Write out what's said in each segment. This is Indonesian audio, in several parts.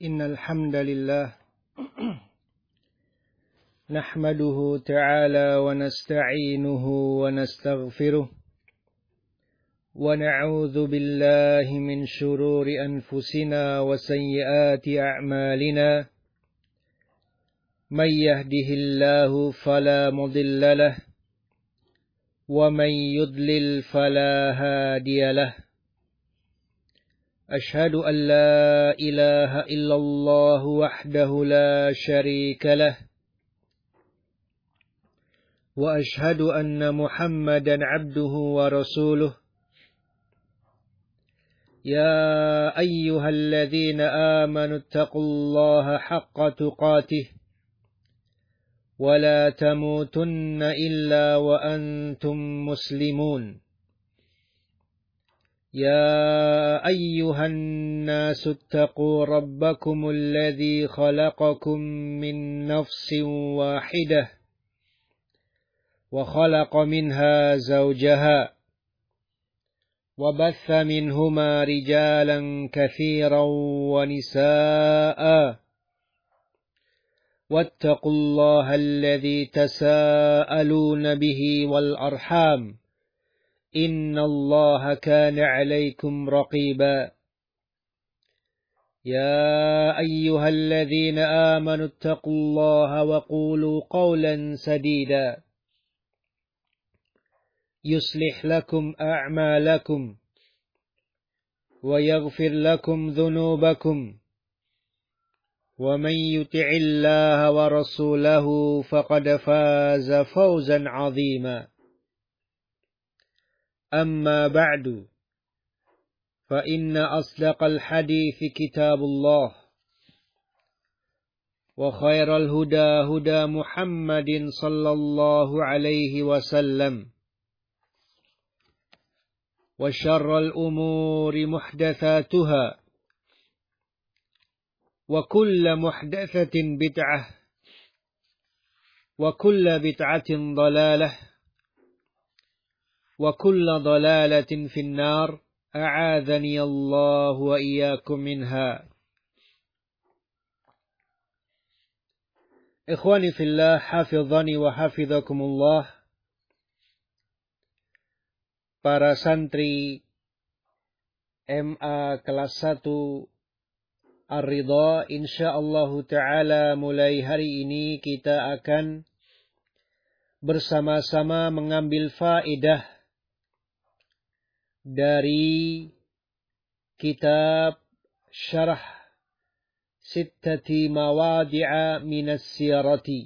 إن الحمد لله نحمده تعالى ونستعينه ونستغفره ونعوذ بالله من شرور أنفسنا وسيئات أعمالنا من يهده الله فلا مضل له ومن يضلل فلا هادي له أشهد أن لا إله إلا الله وحده لا شريك له وأشهد أن محمدا عبده ورسوله يا أيها الذين آمنوا اتقوا الله حق تقاته ولا تموتن إلا وأنتم مسلمون يا أيها الناس اتقوا ربكم الذي خلقكم من نفس واحدة وخلق منها زوجها وبث منهما رجالا كثيرا ونساء واتقوا الله الذي تساءلون به والأرحام إن الله كان عليكم رقيبا يا أيها الذين آمنوا اتقوا الله وقولوا قولا سديدا يصلح لكم أعمالكم ويغفر لكم ذنوبكم ومن يطع الله ورسوله فقد فاز فوزا عظيما أما بعد فإن أصدق الحديث كتاب الله وخير الهدى هدى محمد صلى الله عليه وسلم وشر الأمور محدثاتها وكل محدثة بدعة وكل بدعة ضلالة وكل ضلالة في النار أعاذني الله وإياكم منها. إخواني في الله حفظني وحفظكم الله. Para santri MA kelas 1 Ar-Ridha, insyaallah ta'ala mulai hari ini kita akan bersama-sama mengambil faedah dari kitab Syarah Sittati Mawadi'a Minas Sirati,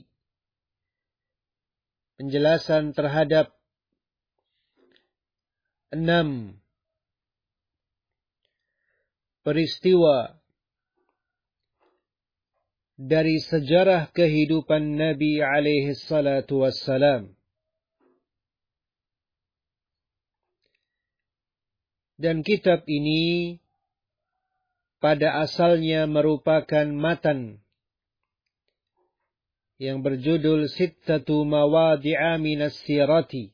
penjelasan terhadap 6 peristiwa dari sejarah kehidupan Nabi alaihi salatu wassalam. Dan kitab ini pada asalnya merupakan matan yang berjudul Sittatu Mawadi'a Minas Sirati,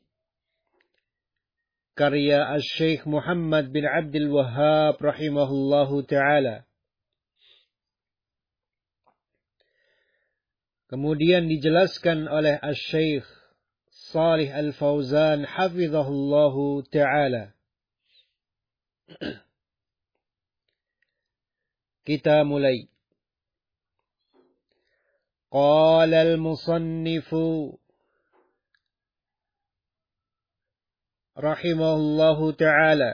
karya Asy-Syaikh Muhammad bin Abdul Wahhab rahimahullahu ta'ala. Kemudian dijelaskan oleh Asy-Syaikh Shalih Al-Fauzan hafizahullahu ta'ala. Kita mulai. Qala al-musannifu rahimahullahu ta'ala.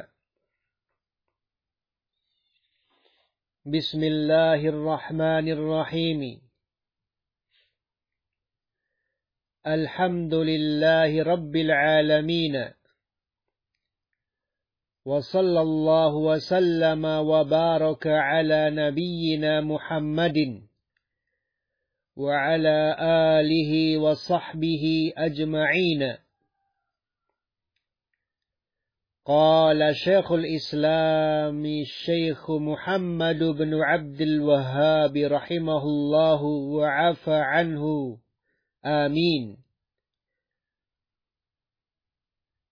Bismillahirrahmanirrahim. Alhamdulillahi rabbil alamin. وصلى الله وسلم وبارك على نبينا محمد وعلى آله وصحبه أجمعين. قال شيخ الإسلام الشيخ محمد بن عبد الوهاب رحمه الله وعفى عنه آمين.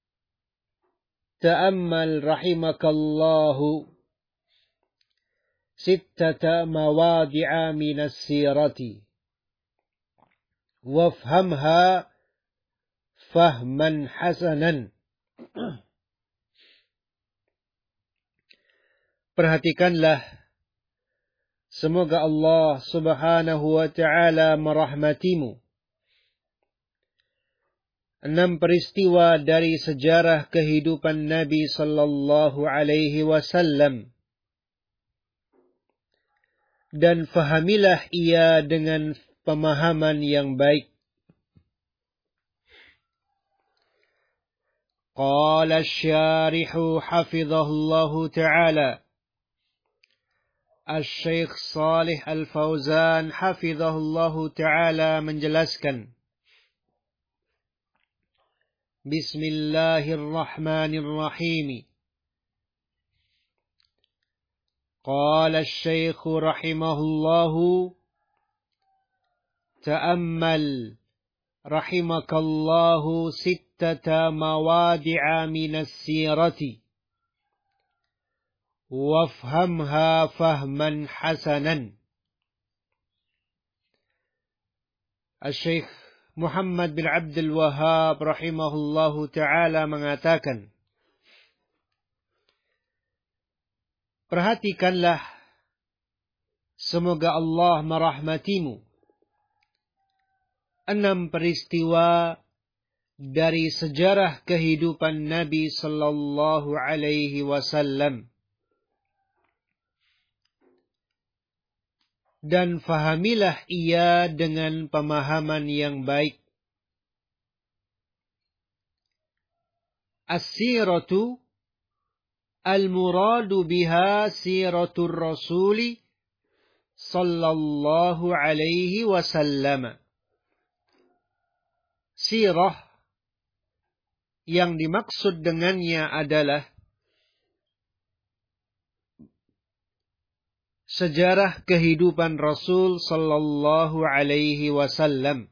تأمل رحمك الله sittata mawadi'a minas sirati wafhamha fahman hasanan. Perhatikanlah, semoga Allah Subhanahu wa ta'ala merahmatimu, 6 peristiwa dari sejarah kehidupan Nabi sallallahu alaihi wasallam, dan fahamilah ia dengan pemahaman yang baik. Qala asy-syarihu hafizahullahu ta'ala, Asy-Syaikh Shalih Al-Fauzan hafizahullahu ta'ala menjelaskan, Bismillahirrahmanirrahim. Qala asy-Syaikh rahimahullahu, ta'ammal rahimakallahu sittata mawadi'a minas sirati wafhamha fahman hasanan. Asy-Syaikh Muhammad bin Abdul Wahhab rahimahullahu ta'ala mengatakan, perhatikanlah, semoga Allah merahmatimu, 6 peristiwa dari sejarah kehidupan Nabi sallallahu alaihi wasallam, dan fahamilah ia dengan pemahaman yang baik. As-siratu al-muradu biha siratul rasuli sallallahu alaihi wasallam. Sirah yang dimaksud dengannya adalah sejarah kehidupan Rasul sallallahu alaihi wasallam.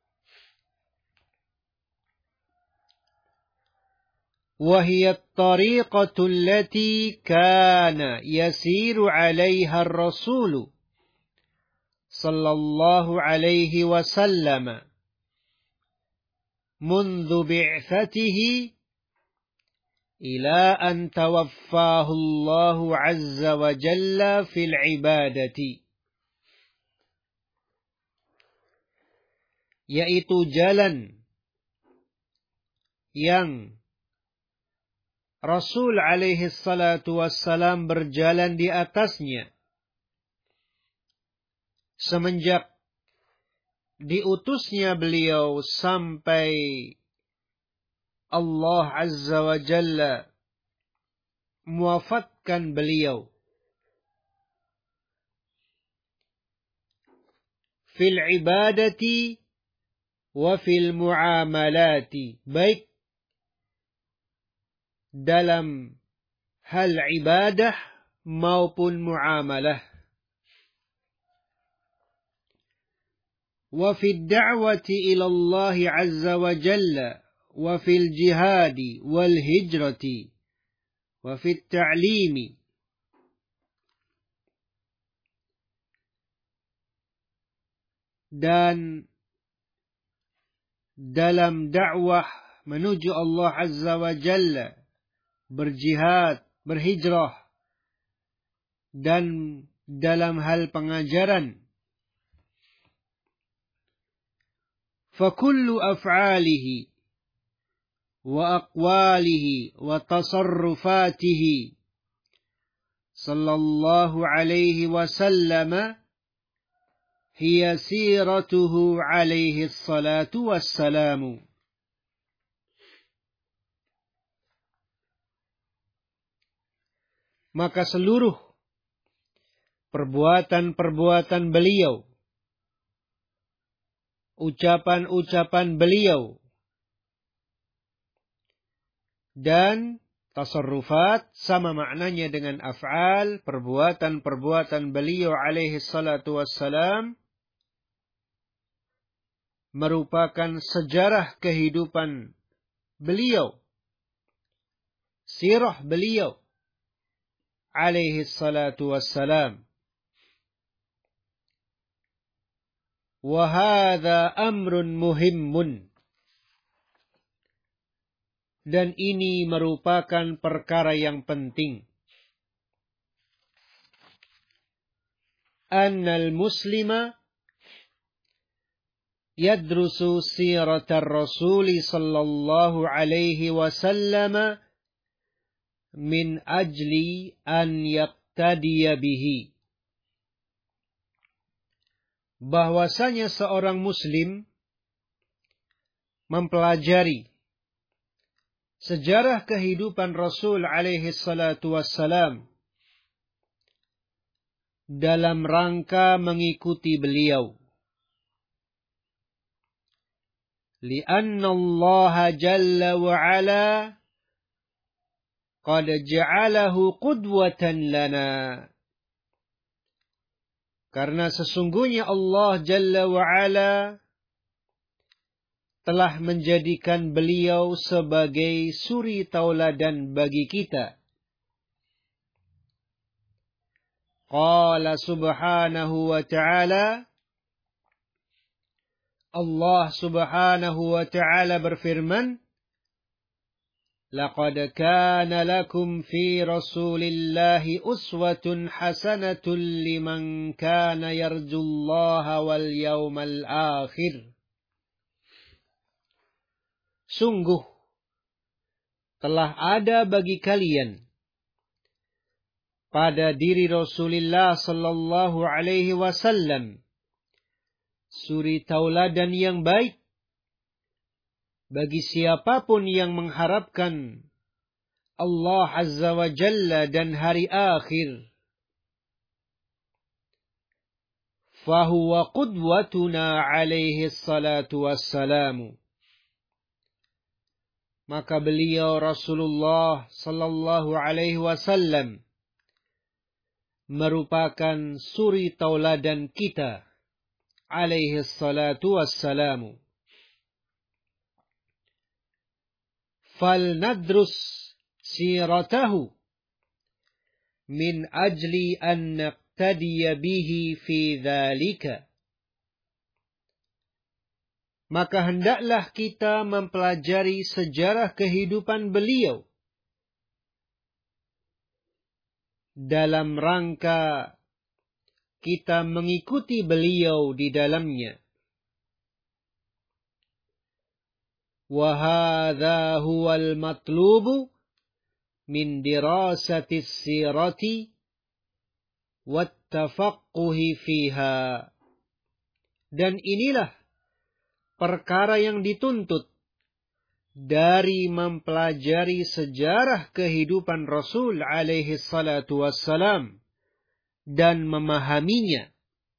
وهي الطريقة التي كان يسير عليها الرسول صلى الله عليه وسلم منذ بعثته إلى أن توفاه الله عز وجل في العبادة, yaitu jalan yang Rasul alaihi salatu wassalam berjalan di atasnya semenjak diutusnya beliau sampai Allah Azza wa Jalla mewafatkan beliau. Fil ibadati wa fil muamalati, baik dalam hal ibadah maupun muamalah. وفي الدعوة إلى الله عز وجل وفي الجهاد والهجرة وفي التعليم, dan dalam dakwah menuju Allah Azza wa Jalla, berjihad, berhijrah, dan dalam hal pengajaran. فكل أفعاله وأقواله وتصرفاته صلى الله عليه وسلم هي سيرته عليه الصلاة والسلام. Maka seluruh perbuatan-perbuatan beliau, ucapan-ucapan beliau, dan tasarrufat sama maknanya dengan af'al, perbuatan-perbuatan beliau alaihi salatu wassalam, merupakan sejarah kehidupan beliau, sirah beliau alaihi salatu wassalam. Wa hadza amrun muhimmun. Dan ini merupakan perkara yang penting. Annal muslima yadrusu siratar rasuli sallallahu alaihi wasallam min ajli an yaqtadiya bihi. Bahwasanya seorang muslim mempelajari sejarah kehidupan Rasul alaihi salatu wassalam dalam rangka mengikuti beliau. Lianna Allah jalla wa ala qad ja'alahu qudwatan lana. Karena sesungguhnya Allah jalla wa ala telah menjadikan beliau sebagai suri tauladan bagi kita. Qala subhanahu wa ta'ala, Allah subhanahu wa ta'ala berfirman, Laqad kana lakum fi rasulillahi uswatun hasanatun liman kana yarjullaha wal yawmal akhir. Sungguh telah ada bagi kalian pada diri Rasulullah sallallahu alaihi wasallam suri tauladan yang baik bagi siapapun yang mengharapkan Allah Azza wa Jalla dan hari akhir. Fahuwa qudwatuna alaihi salatu wassalamu. Maka beliau Rasulullah sallallahu alaihi wasallam merupakan suri tauladan kita alaihi salatu wassalamu. Falnadrus siratahu min ajli an naqtadiya bihi fi dhalika. Maka hendaklah kita mempelajari sejarah kehidupan beliau dalam rangka kita mengikuti beliau di dalamnya. Wa hadza huwal matlubu min dirasati sirati wat tafaqquhi fiha. Dan inilah perkara yang dituntut dari mempelajari sejarah kehidupan Rasul alaihi salatu wassalam dan memahaminya.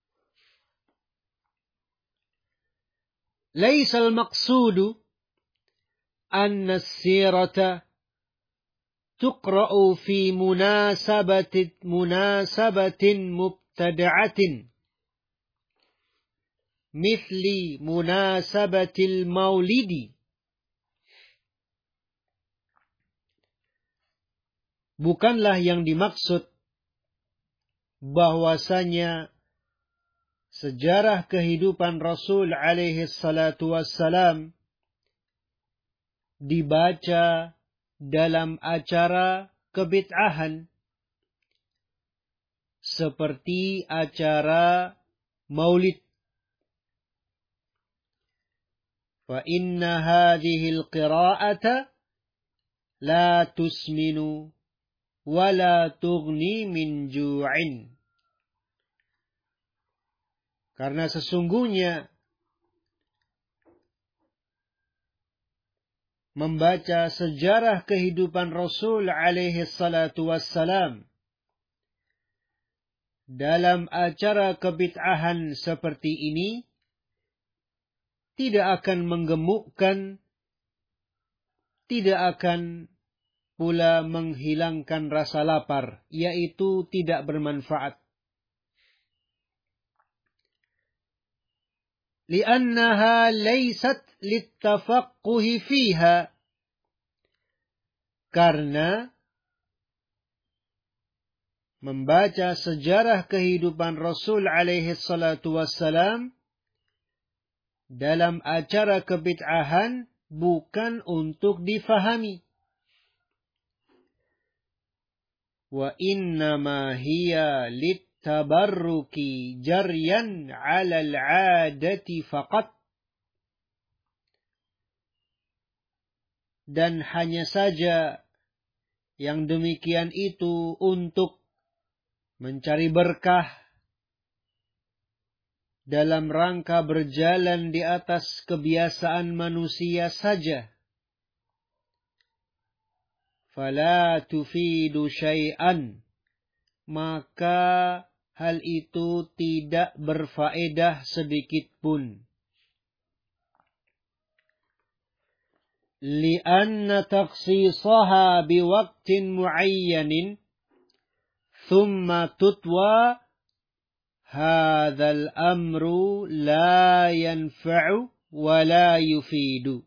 Laisal maqsudu anna as-sirata tuqra'u fi munasabatin mubtada'atin mithli munasabatil maulidi. Bukanlah yang dimaksud bahwasanya sejarah kehidupan Rasul alaihi salatu wassalam dibaca dalam acara kebid'ahan seperti acara maulid. Fa inna hadhihi al-qira'ata la tusminu wala tughni min ju'in. Karena sesungguhnya membaca sejarah kehidupan Rasul alaihi salatu wassalam dalam acara kebid'ahan seperti ini tidak akan menggemukkan, tidak akan pula menghilangkan rasa lapar, yaitu tidak bermanfaat. Li'annaha laysat littafaqquhi fiha. Karena membaca sejarah kehidupan Rasul alaihi salatu wassalam dalam acara kebid'ahan bukan untuk difahami. Wa innama hiya littabarruki jaryan 'ala al-'adati faqat. Dan hanya saja yang demikian itu untuk mencari berkah dalam rangka berjalan di atas kebiasaan manusia saja. Fala tufidu syai'an, maka hal itu tidak berfaedah sedikit pun. Lianna takhsisaha biwaqtin muayyanin thumma tutwa hadzal amru la yanfa'u wa la yufidu.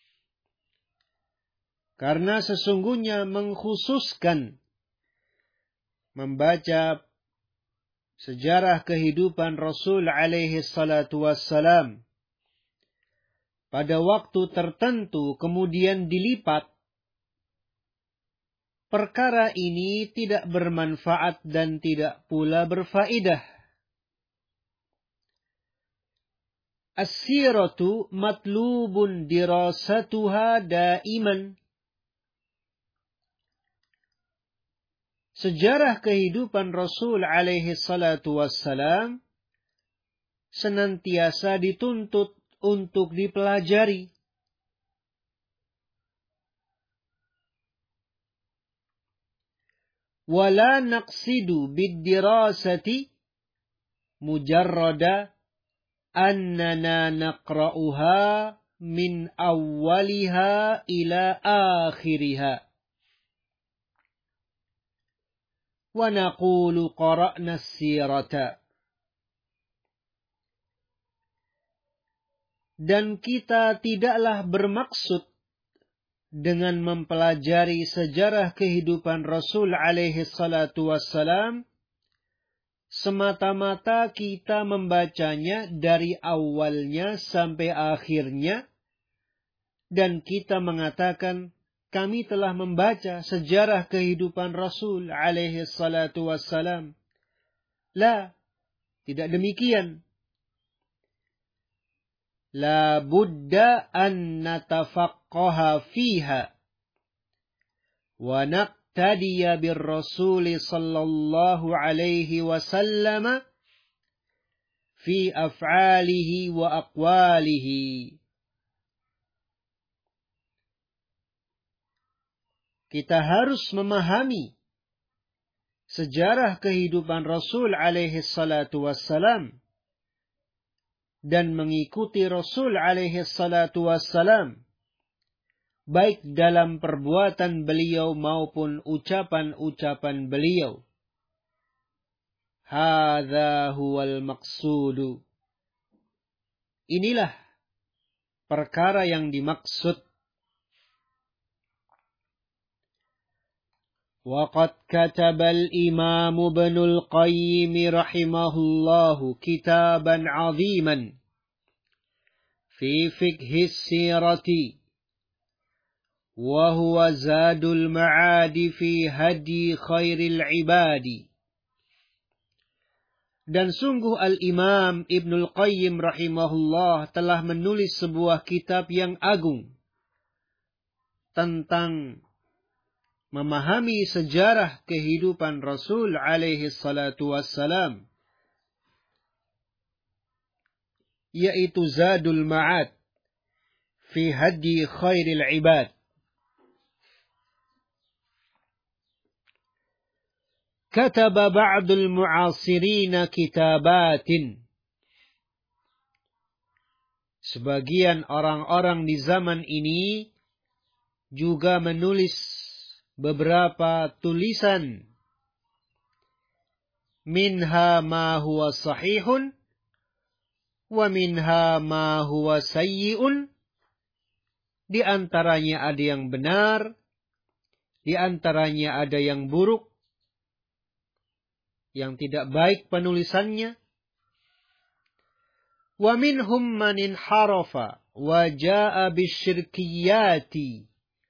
Karena sesungguhnya mengkhususkan membaca sejarah kehidupan Rasul alaihi salatu wassalam pada waktu tertentu kemudian dilipat, perkara ini tidak bermanfaat dan tidak pula berfaedah. As-siratu matlubun dirasatuha daiman. Sejarah kehidupan Rasul alaihi salatu wassalam senantiasa dituntut untuk dipelajari. Wala naqsidu bid-dirasati mujarrada annana naqra'uha min awwaliha ila akhiriha. Wa naqulu qara'na as-sirata. Dan kita tidaklah bermaksud dengan mempelajari sejarah kehidupan Rasul alaihi salatu wassalam semata-mata kita membacanya dari awalnya sampai akhirnya dan kita mengatakan kami telah membaca sejarah kehidupan Rasul alaihi salatu wassalam. La, tidak demikian. La budda an natafaqqaha fiha wa naqtadiya bir Rasul sallallahu alaihi wasallam fi af'alihi wa aqwalihi. Kita harus memahami sejarah kehidupan Rasul alaihi salatu wassalam dan mengikuti Rasul alaihi salatu wassalam baik dalam perbuatan beliau maupun ucapan-ucapan beliau. Hadza huwal maqsudu. Inilah perkara yang dimaksud. وقد كتب الإمام ابن القيم رحمه الله كتابا عظيما في فقه السيرة وهو زاد المعاد في هدي خير العباد. Dan sungguh Al-Imam Ibnul Qayyim rahimahullah telah menulis sebuah kitab yang agung tentang memahami sejarah kehidupan Rasul alaihi salatu wassalam, yaitu Zadul Ma'ad fi hadi khairil ibad. Kataba ba'dul mu'asirina kitabatin. Sebagian orang-orang di zaman ini juga menulis beberapa tulisan. Minha ma huwa sahihun wa minha ma huwa sayyi'un. Di antaranya ada yang benar, di antaranya ada yang buruk, yang tidak baik penulisannya. Wa minhum man inharafa wa jaa'a bisyirkiyati.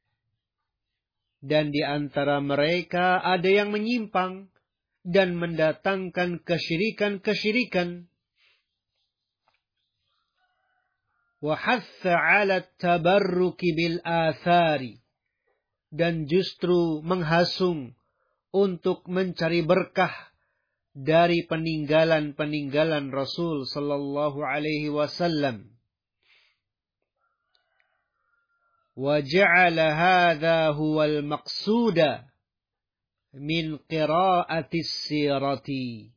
Dan di antara mereka ada yang menyimpang dan mendatangkan kesyirikan-kesyirikan. Wa hatha 'ala tabarruki bil athari. Dan justru menghasung untuk mencari berkah dari peninggalan-peninggalan Rasul sallallahu alaihi wasallam. Wa ja'ala hadha huwal maqsuda min qira'atis sirati.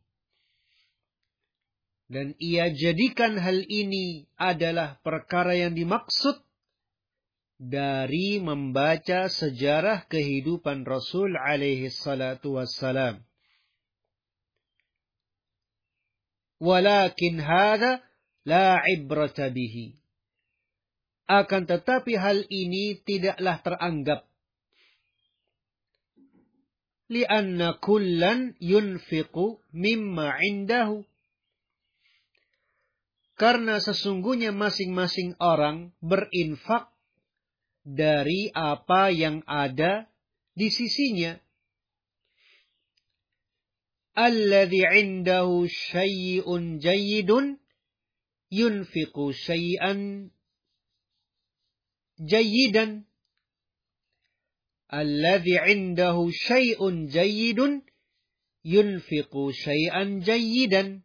Dan ia jadikan hal ini adalah perkara yang dimaksud dari membaca sejarah kehidupan Rasul alaihi salatu wassalam. Walakin hadha la ibrata bihi. Akan tetapi hal ini tidaklah teranggap. Lianna kullan yunfiqu mimma indahu. Karena sesungguhnya masing-masing orang berinfak dari apa yang ada di sisinya. Alladhi indahu syai'un jayyidun yunfiqu syai'an jayyidan. Alladhi indahu syai'un jayyidun yunfiqu syai'an jayyidan.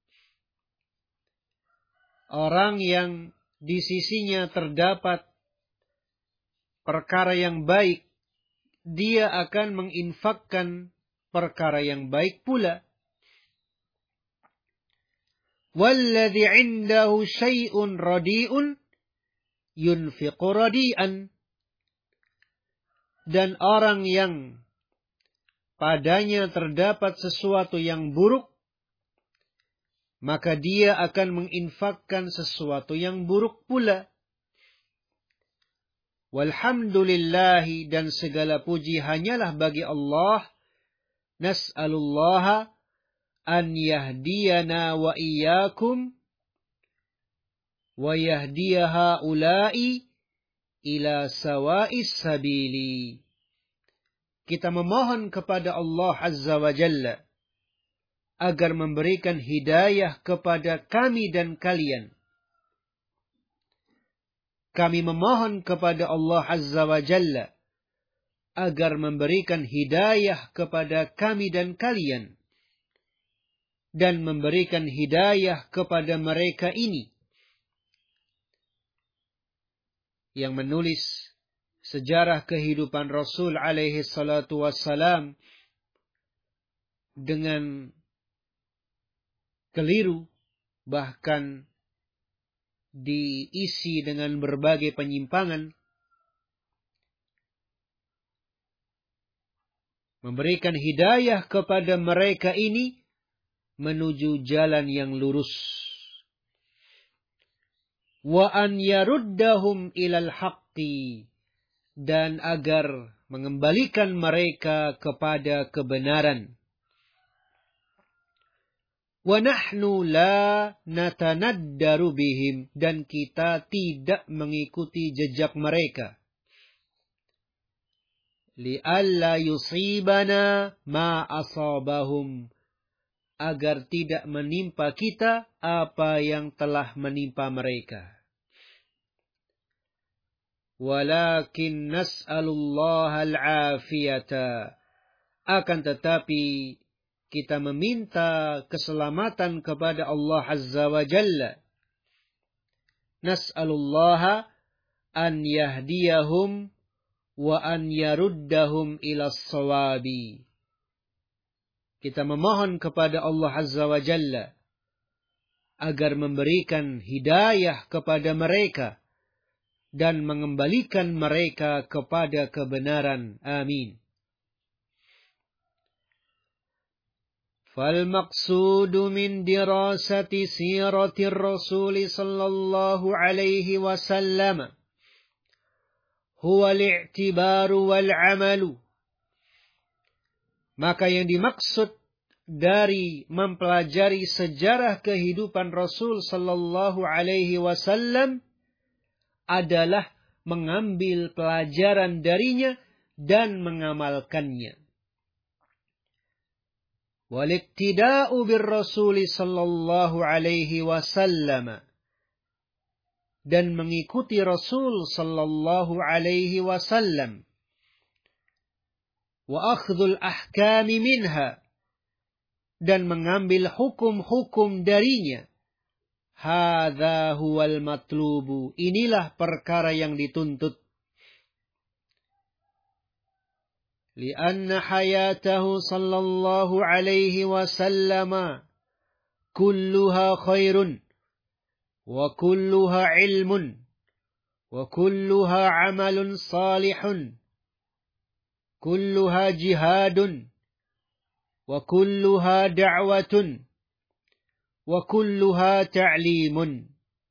Orang yang di sisinya terdapat perkara yang baik, dia akan menginfakkan perkara yang baik pula. Walladhi 'indahu syai'un radi'un yunfiqu radi'an. Dan orang yang padanya terdapat sesuatu yang buruk, maka dia akan menginfakkan sesuatu yang buruk pula. Walhamdulillahi, dan segala puji hanyalah bagi Allah. Nas'alullaha an yahdiyana wa iyyakum wa yahdiya haula'i ila sawa'is sabili. Kita memohon kepada Allah Azza wa Jalla agar memberikan hidayah kepada kami dan kalian. Kami memohon kepada Allah Azza wa Jalla agar memberikan hidayah kepada kami dan kalian. Dan memberikan hidayah kepada mereka ini. Yang menulis sejarah kehidupan Rasul alaihi salatu wassalam dengan keliru, bahkan diisi dengan berbagai penyimpangan, memberikan hidayah kepada mereka ini menuju jalan yang lurus. Wa an yaruddahum ilal haqqi, dan agar mengembalikan mereka kepada kebenaran. Wa nahnu la natanaddaru bihim, dan kita tidak mengikuti jejak mereka. Li'alla yusibana ma asabahum, agar tidak menimpa kita apa yang telah menimpa mereka. Walakin nas'alullaha al-afiyata, akan tetapi kita meminta keselamatan kepada Allah Azza wa Jalla. Nas'alullaha an yahdiyahum wa an yaruddahum ila as-sawabi. Kita memohon kepada Allah Azza wa Jalla agar memberikan hidayah kepada mereka dan mengembalikan mereka kepada kebenaran. Amin. فالمقصود من دراسة سيرة الرسول صلى الله عليه وسلم هو الاعتبار والعمل. Maka yang dimaksud dari mempelajari sejarah kehidupan Rasul sallallahu alaihi wasallam adalah mengambil pelajaran darinya dan mengamalkannya. Waliktida'u birrasul sallallahu alaihi wasallam, dan mengikuti Rasul sallallahu alaihi wasallam. Wa akhdhul ahkami minha, dan mengambil hukum-hukum darinya. Hadza huwal matlubu, inilah perkara yang dituntut. Lianna hayatahu sallallahu alaihi wasallam kulluha khairun wa kulluha ilmun wa kulluha amalun salihun, kulluha jihadun wa kulluha da'watun wa kulluha ta'limun.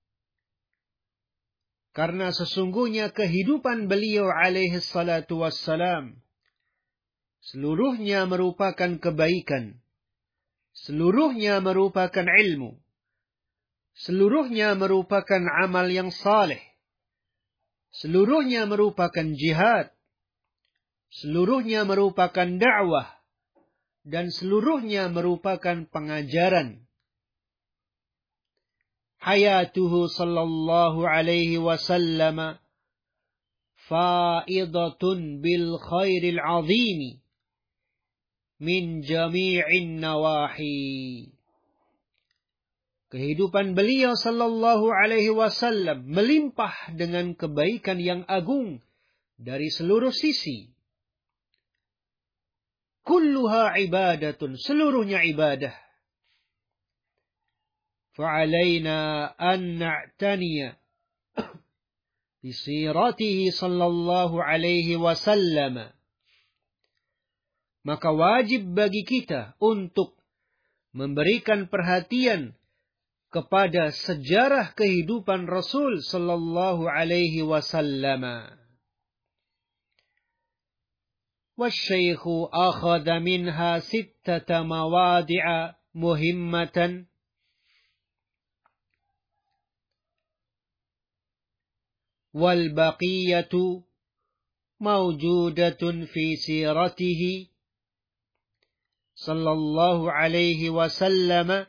Karena sesungguhnya kehidupan beliau alaihi salatu wassalam seluruhnya merupakan kebaikan, seluruhnya merupakan ilmu, seluruhnya merupakan amal yang saleh, seluruhnya merupakan jihad, seluruhnya merupakan dakwah, dan seluruhnya merupakan pengajaran. Hayatuhu sallallahu alaihi wasallam faidatun bil khairil azimi min jami'in nawahi. Kehidupan beliau sallallahu alaihi wasallam melimpah dengan kebaikan yang agung dari seluruh sisi. Kulluha ibadatun, seluruhnya ibadah. Fa'alaina an na'taniya bisiratihi sallallahu alaihi wasallam. Maka wajib bagi kita untuk memberikan perhatian kepada sejarah kehidupan Rasul sallallahu alaihi wasallam. Wasyaikhu akhadha minha 6 mawadi'a muhimmatan wal baqiyatu mawjudatun fi siratihi sallallahu alaihi wasallam,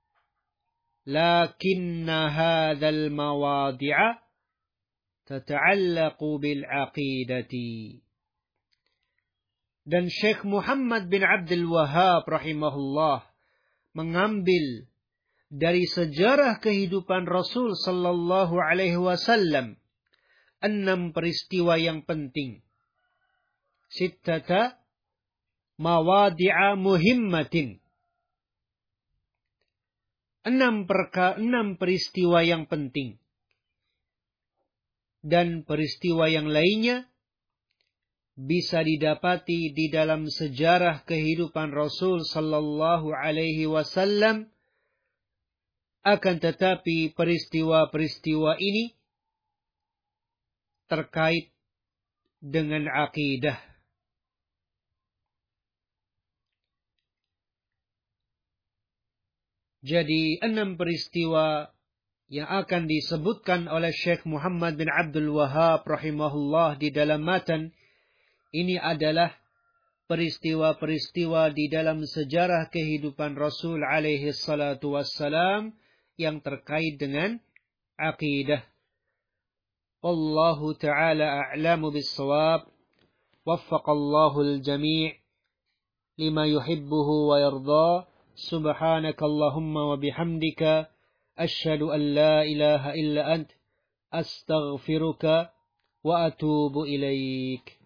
lakinna hadzal mawadi'a tata'allaqu bil aqidati. Dan Syekh Muhammad bin Abdul Wahhab rahimahullah mengambil dari sejarah kehidupan Rasul sallallahu alaihi wasallam 6 peristiwa yang penting. 6 mawadi'a muhimmatin. 6 peristiwa yang penting. Dan peristiwa yang lainnya bisa didapati di dalam sejarah kehidupan Rasul sallallahu alaihi wasallam. Akan tetapi peristiwa-peristiwa ini terkait dengan akidah. Jadi 6 peristiwa yang akan disebutkan oleh Syekh Muhammad bin Abdul Wahhab rahimahullah di dalam matan ini adalah peristiwa-peristiwa di dalam sejarah kehidupan Rasul alaihi salatu wassalam yang terkait dengan akidah. Wallahu ta'ala a'lamu bis-shawab. Waffaqallahu al-jami' lima yuhibbuhu wa yarda. Subhanakallahumma wa bihamdika asyhadu an la ilaha illa ant astaghfiruka wa atubu ilaik.